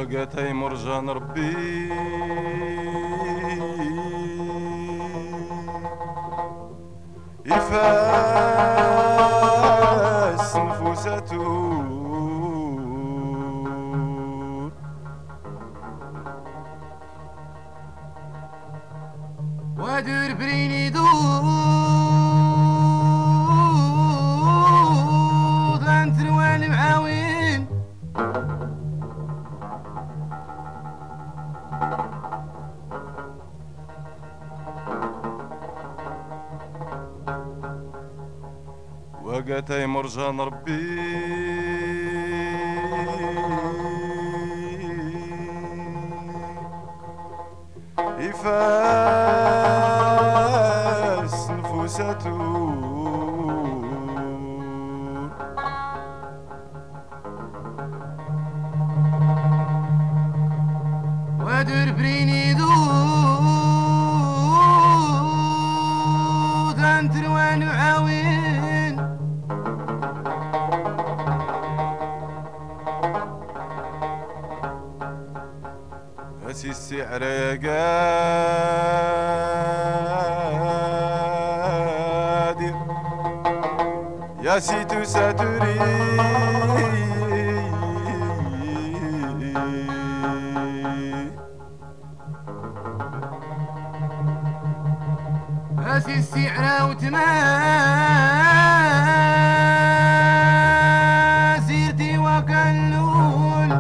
وقتي مرجان ربي يفاس نفوسته ودور بريني دود انت رواني معاوين وقتي مرجان ربي يفاس نفوسته ودور بريني دود انت رواني معاوين هسي السعر يا قادر يا سيتو ساتوري هسي السعر وتمازيرتي وكلون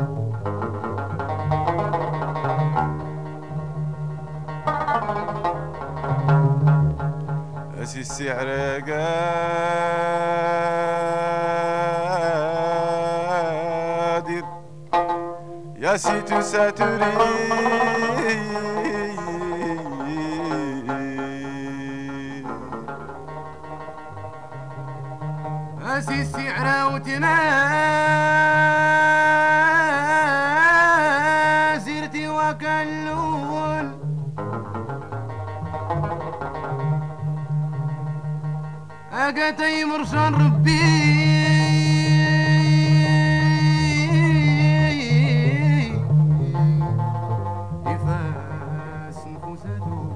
هسي السعر يا قادر يا سيتو ساتوري هسي السعر وتمازيرتي وكلون أقاتي مرشان ربي يفاس نفوسته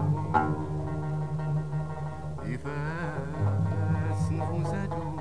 يفاس نفوسته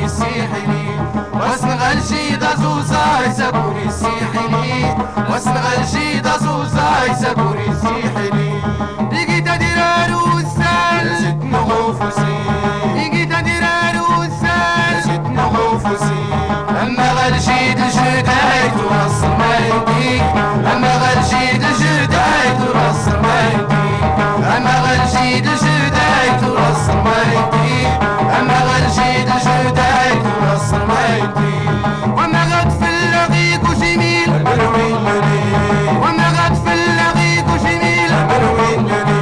السيحلي واسنغ الجيد زوزاي سكوري السيحلي واسنغ الجيد زوزاي سكوري السيحلي لقيت درارو السال زدت نغوفسي لقيت درارو السال زدت نغوفسي أما غالجيد الجدايد وراس ما يديك أما غالجيد الجدايد وراس ما يديك أما غالجيد الجدايد وراس ما يديك أما غالجيد الجدايد وراس ما يديك وما غاد في اللغيق وجميل البروين لني وما غاد في اللغيق وجميل البروين لني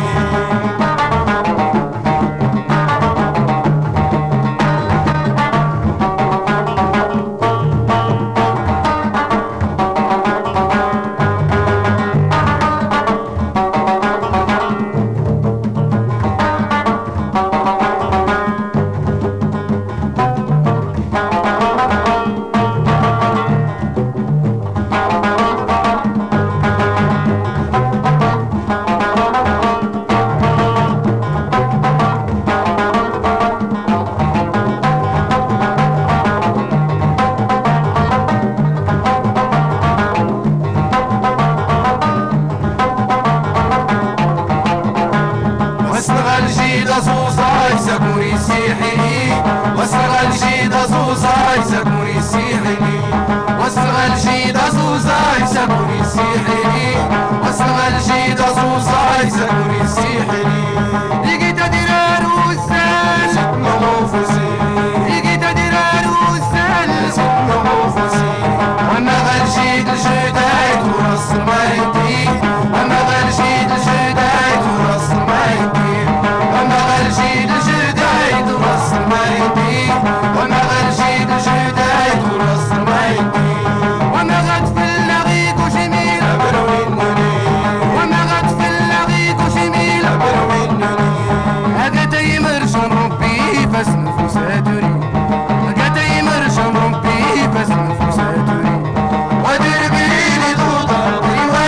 واسنغ الجيد زوزاي سكوري السيحلي واسنغ الجيد زوزاي سكوري السيحلي واسنغ الجيد زوزاي سكوري السيحلي واسنغ الجيد زوزاي سكوري السيحلي لقيت درارو السال زدت نغوفسي لقيت درارو السال زدت نغوفسي وانا غالجيد الجدايد وراس ما يديك وانا غالجيد الجدايد وراس ما يديك وانا غالجيد الجدايد وراس ما يديك وانا غالجيد الجدايد وراس ما يديك وانا غاد في اللغيق وجميل البروين لني وانا غاد في اللغيق وجميل البروين لني هكذا مرجان ربي فاس نفوس تري هكذا مرجان ربي فاس نفوس تري ودير بليلي ضوضة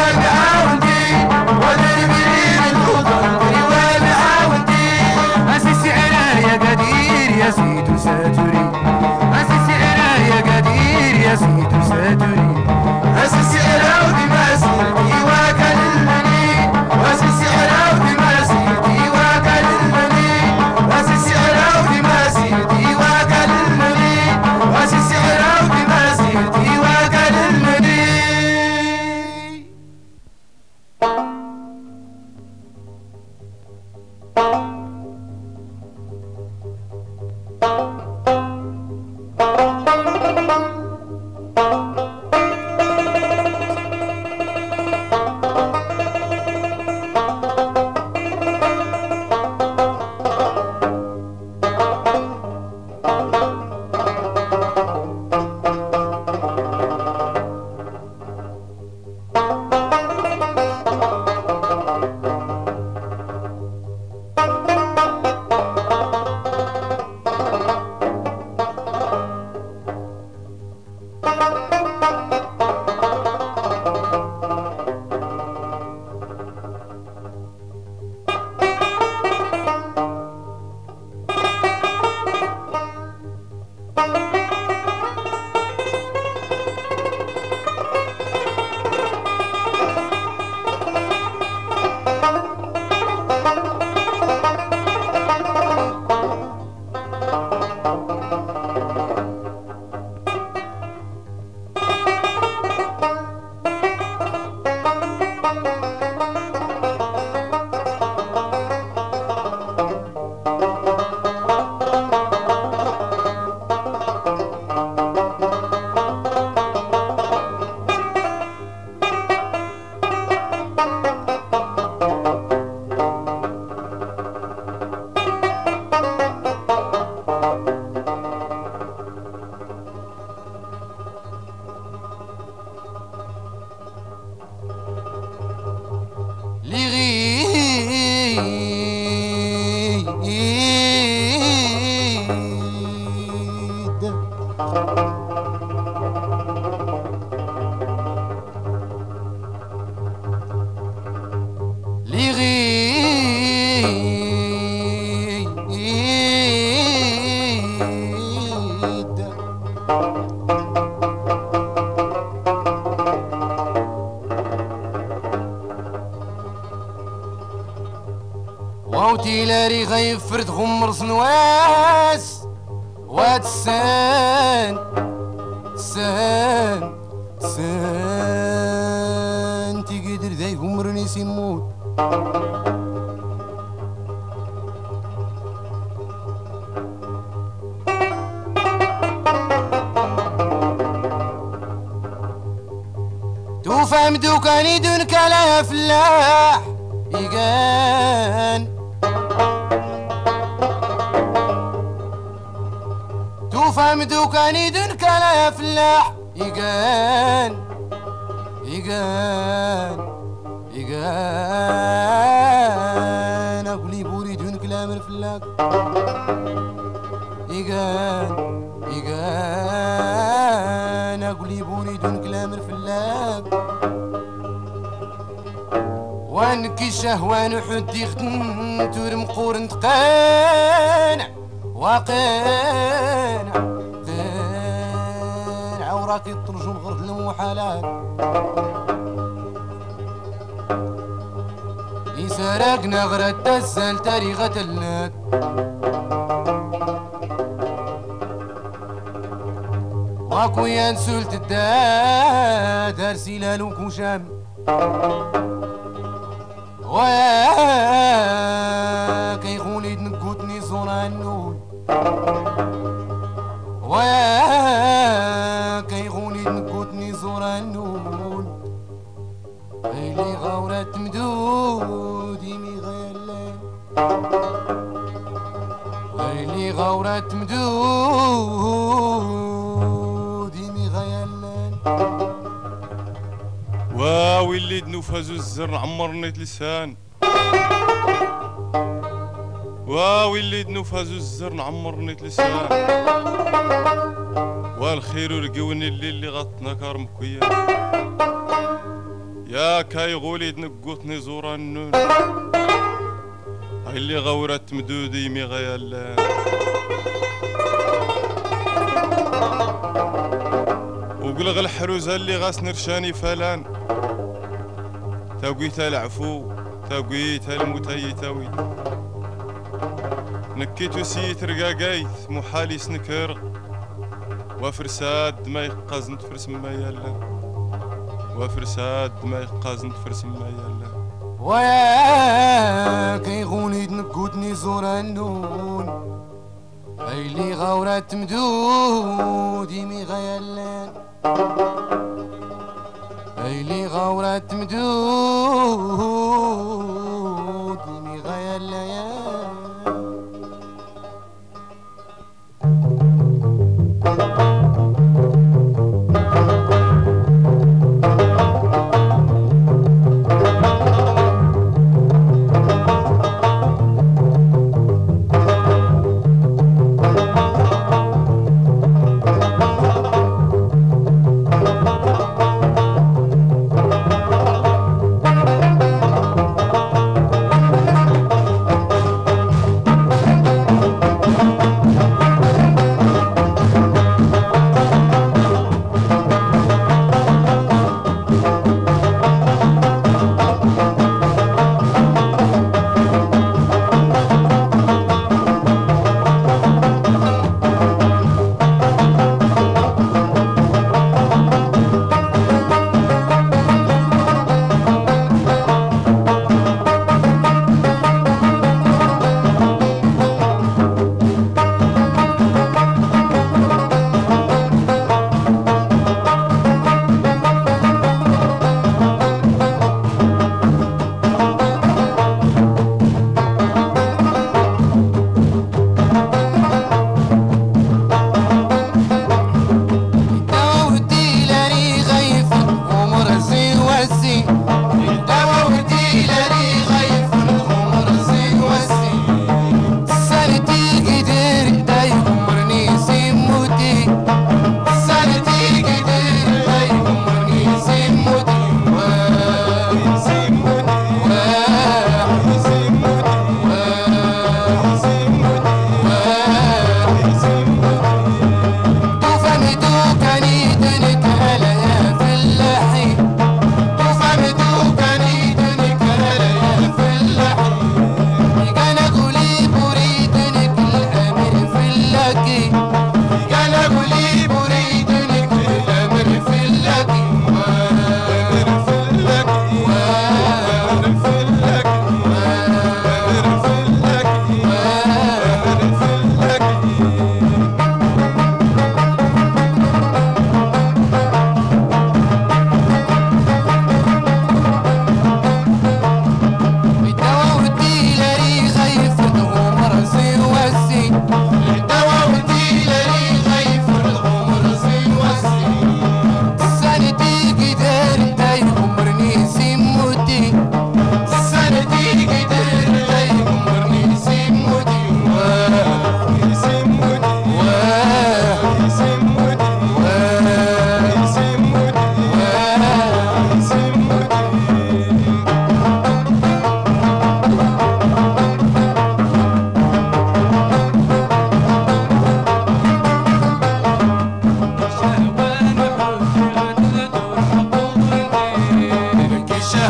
ووتي لاري غيفر تغمر سنواس واتسان سان سان تيقدر ذا يغمرني سيموت توفى مدوكاني دون كلا فلاح يقان توفى مدوكاني دون كلا فلاح يقان يقان يقان أقولي بوري دون كلام الفلاك يقان يقان أقولي بوري دون كلام الفلاك وانكي شهوان حدي ختن تورم قورن تقانع وقانع قانع وراكي ترجم غرد المحالات يسرقنا غرد تسال تاريخة اللات واكويا نسولت الداد ارسي لالو كوشام ويا كيخوني تنكوتني صورة النور ويا كيخوني تنكوتني صورة النور اللي غورت مدودي مي غيالان اللي غورت مدودي مي غيالان واوي اللي دنوفازو الزر عمرنيت لسان واوي اللي دنوفازو الزر نعمرنيت لسان والخير ورقوني اللي غطنا كارمكويا يا كاي غولي دنقوتني زورا النون هاي اللي غورت مدودي مي غيالان وقلغ الحروزة اللي غاس نرشاني فلان تاويتها العفو تاويتها المتيتاوي نكيتو سيت رقاقايت محالي سنكر وفرساد ما يقازن تفرس ما يلا وفرساد ما يقازن تفرس ما يلا ويا كيغوني تنكوتني زورا النون هاي اللي غورت مدودي مي غيالان هاي اللي غورت مدودي مي غيالان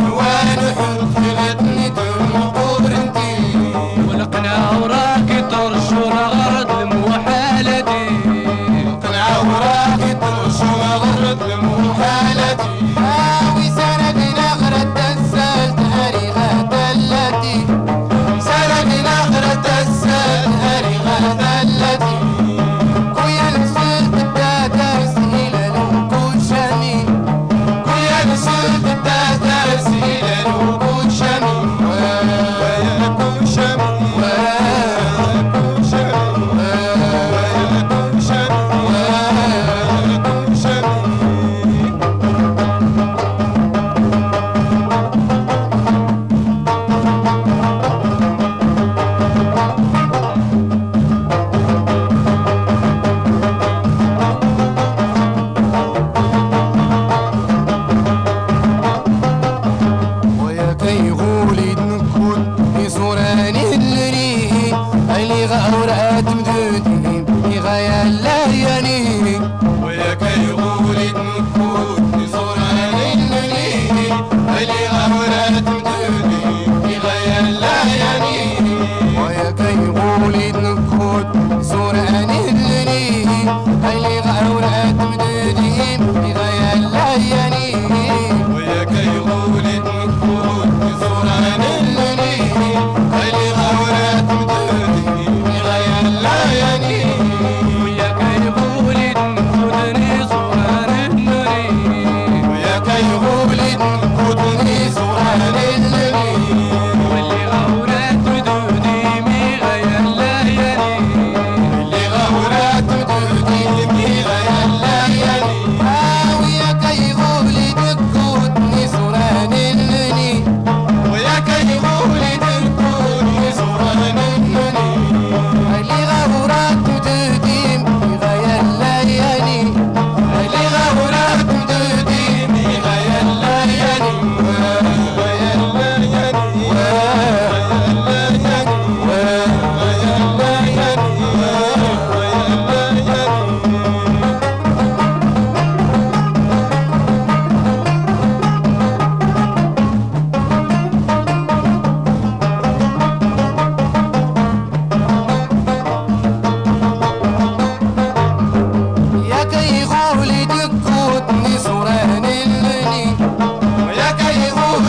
ونحط خلتني دم قبرنتي ولقنا وراكي طرشو الغرض المحالتي قنع وراكي طرشو الغرض المحالتي وسندنا غرد السال تاريخها دلتي سندنا غرد السال تاريخها دلتي كويا نسلت الدادرس إلى الوقود شامي كويا نسلت الدادرس إلى الوقود شامي ويكون شامي ويكون شامي ويكون شامي ويكون شامي ويا كي غولي نكون في صوراني اللي اللي غورات مدودين يغايا اللياني ويا كي غولي نكون في صوراني اللي اللي غورات مدودي في غاية الليالي ويا كي غولي نكون صوراني اللي اللي غورات مدودين يغايا اللياني ويا كي غولي نكون في صوراني اللي اللي غورات مدودي في غاية الليالي ويا كي غولي نكون صوراني اللي ويا كي غولي نكون في صوراني اللي واللي غورات مدودي مغايا الليالي اللي غورات مدودي في غاية الليالي ويا كي غولي نكون صوراني اللي ويا كي غولي نكون في صوراني اللي اللي غورات مدودي مغايا الليالي اللي غورات مدودي في غاية الليالي وغاية الليالي وغاية الليالي وغاية الليالي وغاية الليالي يا كي غولي نكون صوراني اللي ويا كي غولي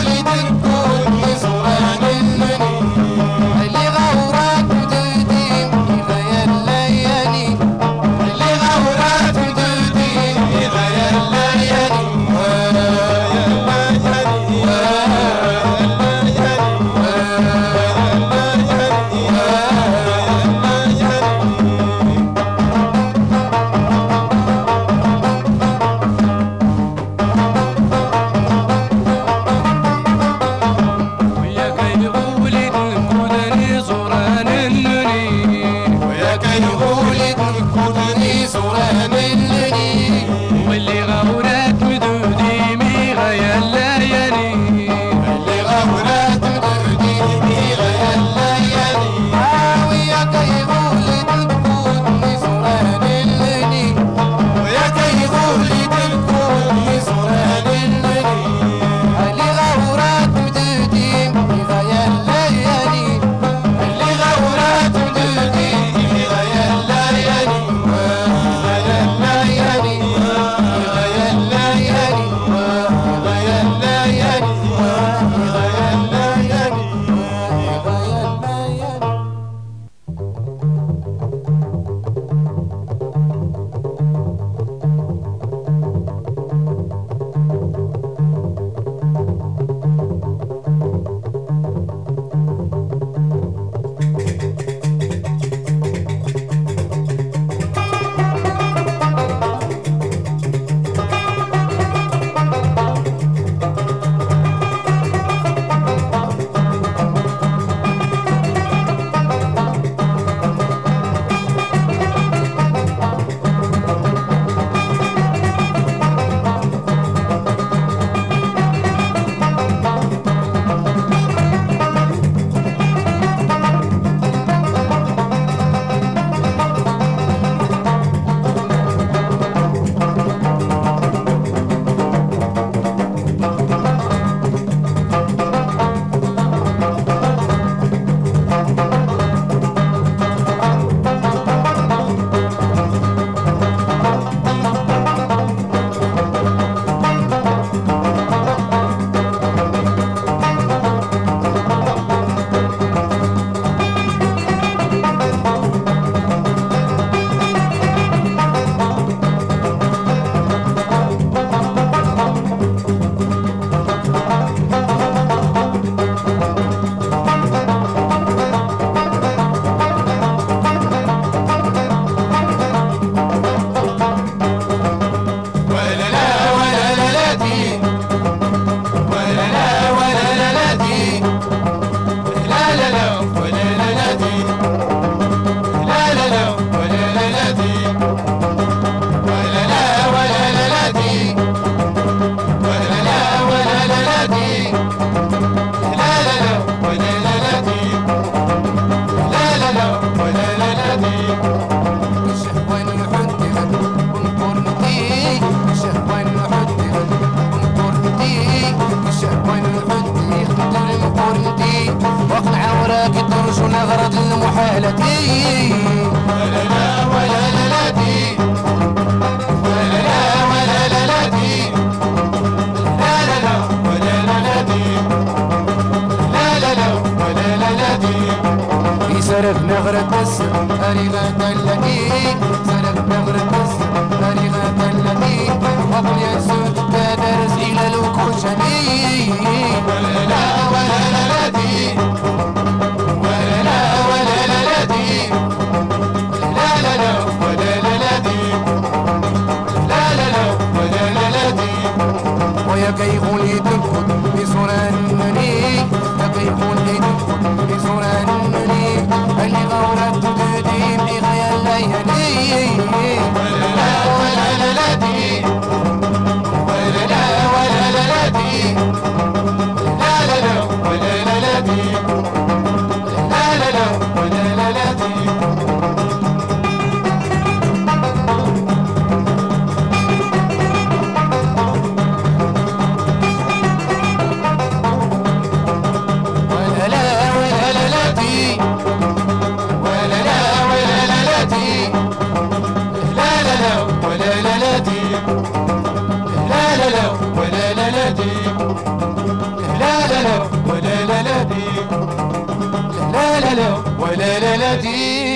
وين الحدي خدر مقرنتي واقنع وراك الدرج ونغرد المحالتي ولا لا ولا لا لا دي ولا لا ولا لا لا دي لا لا لا ولا لا لا دي لا لا لا ولا لا لا دي سرق نغرد بس أريغا تلقي سرق نغرد بس أريغا تلقي وقل يسود تدرس إلى الوكوشني ولا لا ولا لا لا دي ولا لا ولا لا لا دي لا لا لا ولا لا لا دي لا لا لا ولا لا لا دي ويا كيغولي تنقض بصرانني يا كيغولي تنقض بصرانني اللي غورت تديم إغايا الليالي ولا لا ولا لا لا دي ولا لا ولا لا لا دي لا لا لا ولا لا لا دي لا لا لا ولا لا لا دي ولا لا لا دي